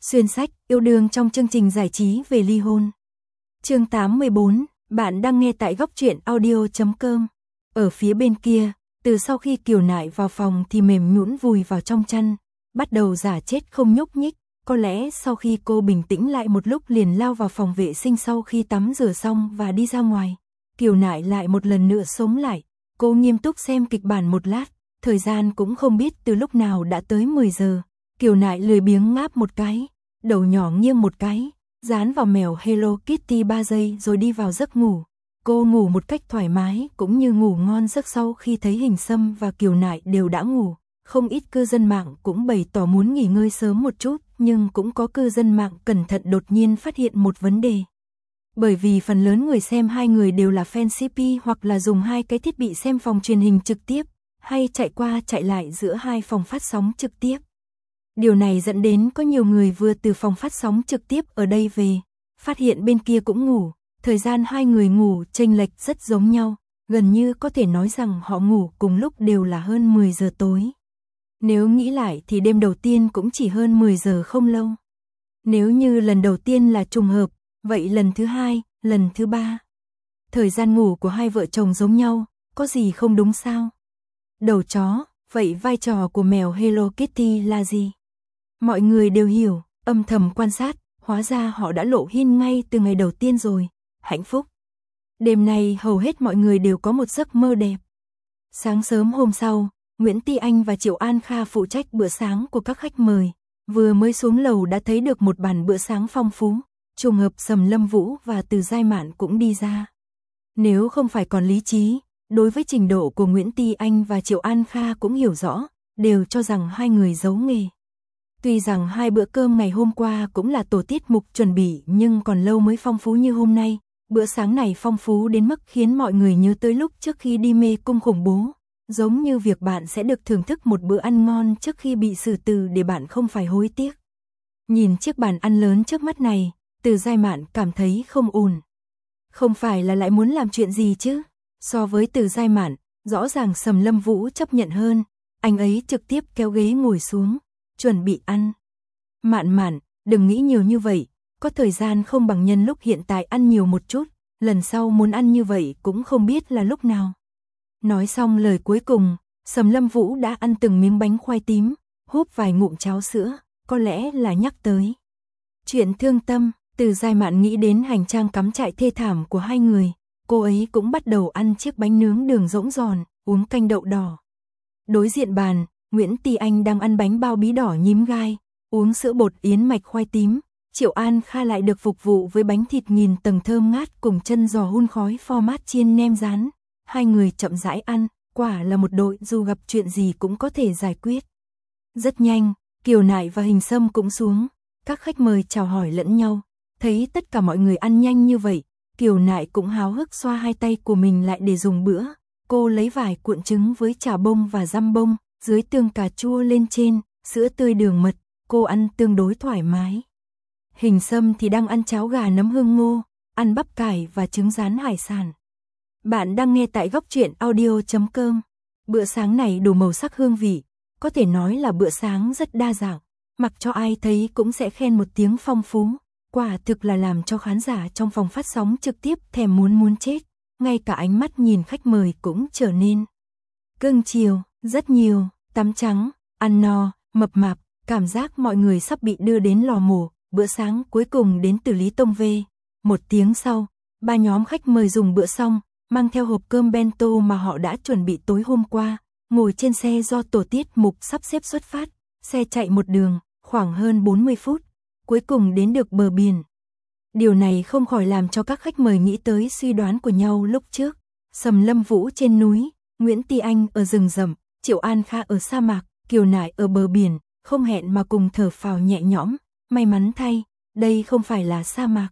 Xuyên sách, yêu đương trong chương trình giải trí về ly hôn. Chương 814, bạn đang nghe tại goctruyện.audio.com. Ở phía bên kia, từ sau khi Kiều Nại vào phòng thì mềm nhũn vùi vào trong chăn, bắt đầu giả chết không nhúc nhích. Có lẽ sau khi cô bình tĩnh lại một lúc liền lao vào phòng vệ sinh sau khi tắm rửa xong và đi ra ngoài. Kiều Nại lại một lần nữa sống lại, cô nghiêm túc xem kịch bản một lát, thời gian cũng không biết từ lúc nào đã tới 10 giờ. Kiều Nại lười biếng ngáp một cái, đầu nhỏ nghiêng một cái, dán vào mèo Hello Kitty 3 giây rồi đi vào giấc ngủ. Cô ngủ một cách thoải mái cũng như ngủ ngon giấc sau khi thấy Hình Sâm và Kiều Nại đều đã ngủ. Không ít cư dân mạng cũng bày tỏ muốn nghỉ ngơi sớm một chút, nhưng cũng có cư dân mạng cẩn thận đột nhiên phát hiện một vấn đề. Bởi vì phần lớn người xem hai người đều là fan CP hoặc là dùng hai cái thiết bị xem phòng truyền hình trực tiếp, hay chạy qua chạy lại giữa hai phòng phát sóng trực tiếp. Điều này dẫn đến có nhiều người vừa từ phòng phát sóng trực tiếp ở đây về, phát hiện bên kia cũng ngủ, thời gian hai người ngủ chênh lệch rất giống nhau, gần như có thể nói rằng họ ngủ cùng lúc đều là hơn 10 giờ tối. Nếu nghĩ lại thì đêm đầu tiên cũng chỉ hơn 10 giờ không lâu. Nếu như lần đầu tiên là trùng hợp, vậy lần thứ hai, lần thứ ba, thời gian ngủ của hai vợ chồng giống nhau, có gì không đúng sao? Đầu chó, vậy vai trò của mèo Hello Kitty là gì? Mọi người đều hiểu, âm thầm quan sát, hóa ra họ đã lộ hin ngay từ ngày đầu tiên rồi, hạnh phúc. Đêm nay hầu hết mọi người đều có một giấc mơ đẹp. Sáng sớm hôm sau, Nguyễn Ti Anh và Triệu An Kha phụ trách bữa sáng của các khách mời, vừa mới xuống lầu đã thấy được một bàn bữa sáng phong phú, trùng hợp Sầm Lâm Vũ và Từ Giai Mạn cũng đi ra. Nếu không phải còn lý trí, đối với trình độ của Nguyễn Ti Anh và Triệu An Kha cũng hiểu rõ, đều cho rằng hai người giấu nghề. Tuy rằng hai bữa cơm ngày hôm qua cũng là tổ tiết mục chuẩn bị nhưng còn lâu mới phong phú như hôm nay, bữa sáng này phong phú đến mức khiến mọi người nhớ tới lúc trước khi đi mê cung khủng bố, giống như việc bạn sẽ được thưởng thức một bữa ăn ngon trước khi bị xử tử để bạn không phải hối tiếc. Nhìn chiếc bàn ăn lớn trước mắt này, Từ Giai Mạn cảm thấy không ổn. Không phải là lại muốn làm chuyện gì chứ? So với Từ Giai Mạn, rõ ràng Sầm Lâm Vũ chấp nhận hơn, anh ấy trực tiếp kéo ghế ngồi xuống, chuẩn bị ăn. Mạn Mạn, đừng nghĩ nhiều như vậy, có thời gian không bằng nhân lúc hiện tại ăn nhiều một chút, lần sau muốn ăn như vậy cũng không biết là lúc nào. Nói xong lời cuối cùng, Sầm Lâm Vũ đã ăn từng miếng bánh khoai tím, húp vài ngụm cháo sữa, có lẽ là nhắc tới chuyện thương tâm. Từ Giai Mạn nghĩ đến hành trang cắm trại thê thảm của hai người, cô ấy cũng bắt đầu ăn chiếc bánh nướng đường rỗng giòn, uống canh đậu đỏ. Đối diện bàn, Nguyễn Ti Anh đang ăn bánh bao bí đỏ nhím gai, uống sữa bột yến mạch khoai tím, Triệu An Kha lại được phục vụ với bánh thịt nghìn tầng thơm ngát cùng chân giò hun khói format chiên nem rán. Hai người chậm rãi ăn, quả là một đội dù gặp chuyện gì cũng có thể giải quyết. Rất nhanh, Kiều Nại và Hình Sâm cũng xuống, các khách mời chào hỏi lẫn nhau. Thấy tất cả mọi người ăn nhanh như vậy, Kiều Nại cũng háo hức xoa hai tay của mình lại để dùng bữa. Cô lấy vài cuộn trứng với chả bông và răm bông, dưới tương cà chua lên trên, sữa tươi đường mật, cô ăn tương đối thoải mái. Hình Sâm thì đang ăn cháo gà nấm hương ngô, ăn bắp cải và trứng rán hải sản. Bạn đang nghe tại goctruyện.audio.com. Bữa sáng này đủ màu sắc hương vị, có thể nói là bữa sáng rất đa dạng, mặc cho ai thấy cũng sẽ khen một tiếng phong phú. Quả thực là làm cho khán giả trong phòng phát sóng trực tiếp thèm muốn chết, ngay cả ánh mắt nhìn khách mời cũng trở nên cưng chiều, rất nhiều, tắm trắng, ăn no, mập mạp, cảm giác mọi người sắp bị đưa đến lò mổ. Bữa sáng cuối cùng đến từ Lý Tông về. Một tiếng sau, ba nhóm khách mời dùng bữa xong, mang theo hộp cơm bento mà họ đã chuẩn bị tối hôm qua, ngồi trên xe do tổ tiết mục sắp xếp xuất phát, xe chạy một đường, khoảng hơn 40 phút. Cuối cùng đến được bờ biển. Điều này không khỏi làm cho các khách mời nghĩ tới suy đoán của nhau lúc trước. Sầm Lâm Vũ trên núi, Nguyễn Ti Anh ở rừng rậm, Triệu An Kha ở sa mạc, Kiều Nại ở bờ biển, không hẹn mà cùng thở phào nhẹ nhõm. May mắn thay, đây không phải là sa mạc.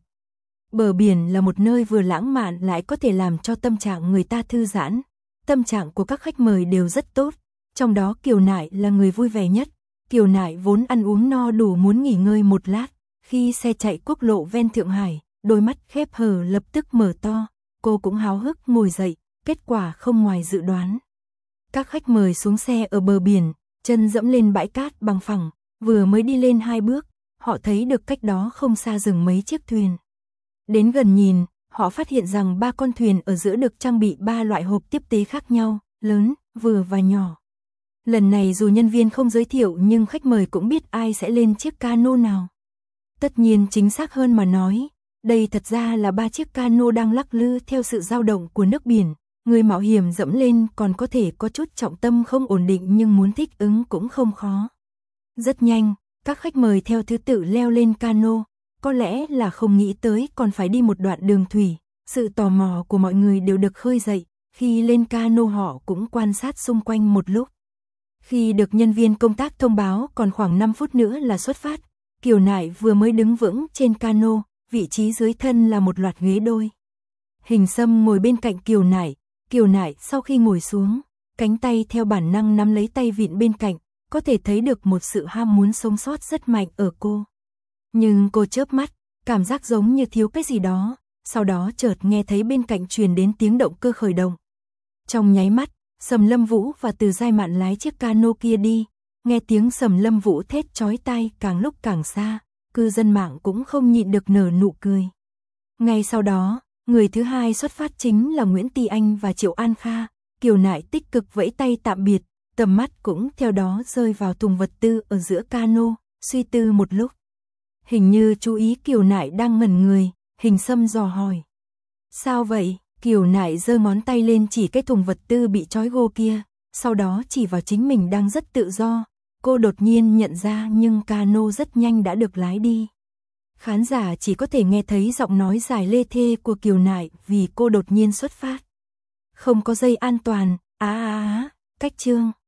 Bờ biển là một nơi vừa lãng mạn lại có thể làm cho tâm trạng người ta thư giãn. Tâm trạng của các khách mời đều rất tốt, trong đó Kiều Nại là người vui vẻ nhất. Kiều Nại vốn ăn uống no đủ muốn nghỉ ngơi một lát, khi xe chạy quốc lộ ven Thượng Hải, đôi mắt khép hờ lập tức mở to, cô cũng háo hức ngồi dậy, kết quả không ngoài dự đoán. Các khách mời xuống xe ở bờ biển, chân dẫm lên bãi cát bằng phẳng, vừa mới đi lên hai bước, họ thấy được cách đó không xa dừng mấy chiếc thuyền. Đến gần nhìn, họ phát hiện rằng 3 con thuyền ở giữa được trang bị 3 loại hộp tiếp tế khác nhau, lớn, vừa và nhỏ. Lần này dù nhân viên không giới thiệu nhưng khách mời cũng biết ai sẽ lên chiếc cano nào. Tất nhiên chính xác hơn mà nói, đây thật ra là 3 chiếc cano đang lắc lư theo sự dao động của nước biển. Người mạo hiểm dẫm lên còn có thể có chút trọng tâm không ổn định nhưng muốn thích ứng cũng không khó. Rất nhanh, các khách mời theo thứ tự leo lên cano, có lẽ là không nghĩ tới còn phải đi một đoạn đường thủy. Sự tò mò của mọi người đều được khơi dậy, khi lên cano họ cũng quan sát xung quanh một lúc. Khi được nhân viên công tác thông báo còn khoảng 5 phút nữa là xuất phát, Kiều Nại vừa mới đứng vững trên cano, vị trí dưới thân là một loạt ghế đôi. Hình Sâm ngồi bên cạnh Kiều Nại sau khi ngồi xuống, cánh tay theo bản năng nắm lấy tay vịn bên cạnh, có thể thấy được một sự ham muốn sống sót rất mạnh ở cô. Nhưng cô chớp mắt, cảm giác giống như thiếu cái gì đó, sau đó chợt nghe thấy bên cạnh truyền đến tiếng động cơ khởi động. Trong nháy mắt, Sầm Lâm Vũ và Từ Giai Mạn lái chiếc cano kia đi, nghe tiếng Sầm Lâm Vũ thét chói tai càng lúc càng xa, cư dân mạng cũng không nhịn được nở nụ cười. Ngay sau đó, người thứ hai xuất phát chính là Nguyễn Ti Anh và Triệu An Kha. Kiều Nại tích cực vẫy tay tạm biệt, tầm mắt cũng theo đó rơi vào thùng vật tư ở giữa cano, suy tư một lúc. Hình như chú ý Kiều Nại đang ngẩn người, Hình Sâm dò hỏi. Sao vậy? Kiều Nại giơ ngón tay lên chỉ cái thùng vật tư bị trói gô kia, sau đó chỉ vào chính mình đang rất tự do. Cô đột nhiên nhận ra nhưng cano rất nhanh đã được lái đi. Khán giả chỉ có thể nghe thấy giọng nói dài lê thê của Kiều Nại vì cô đột nhiên xuất phát. Không có dây an toàn, cách chương.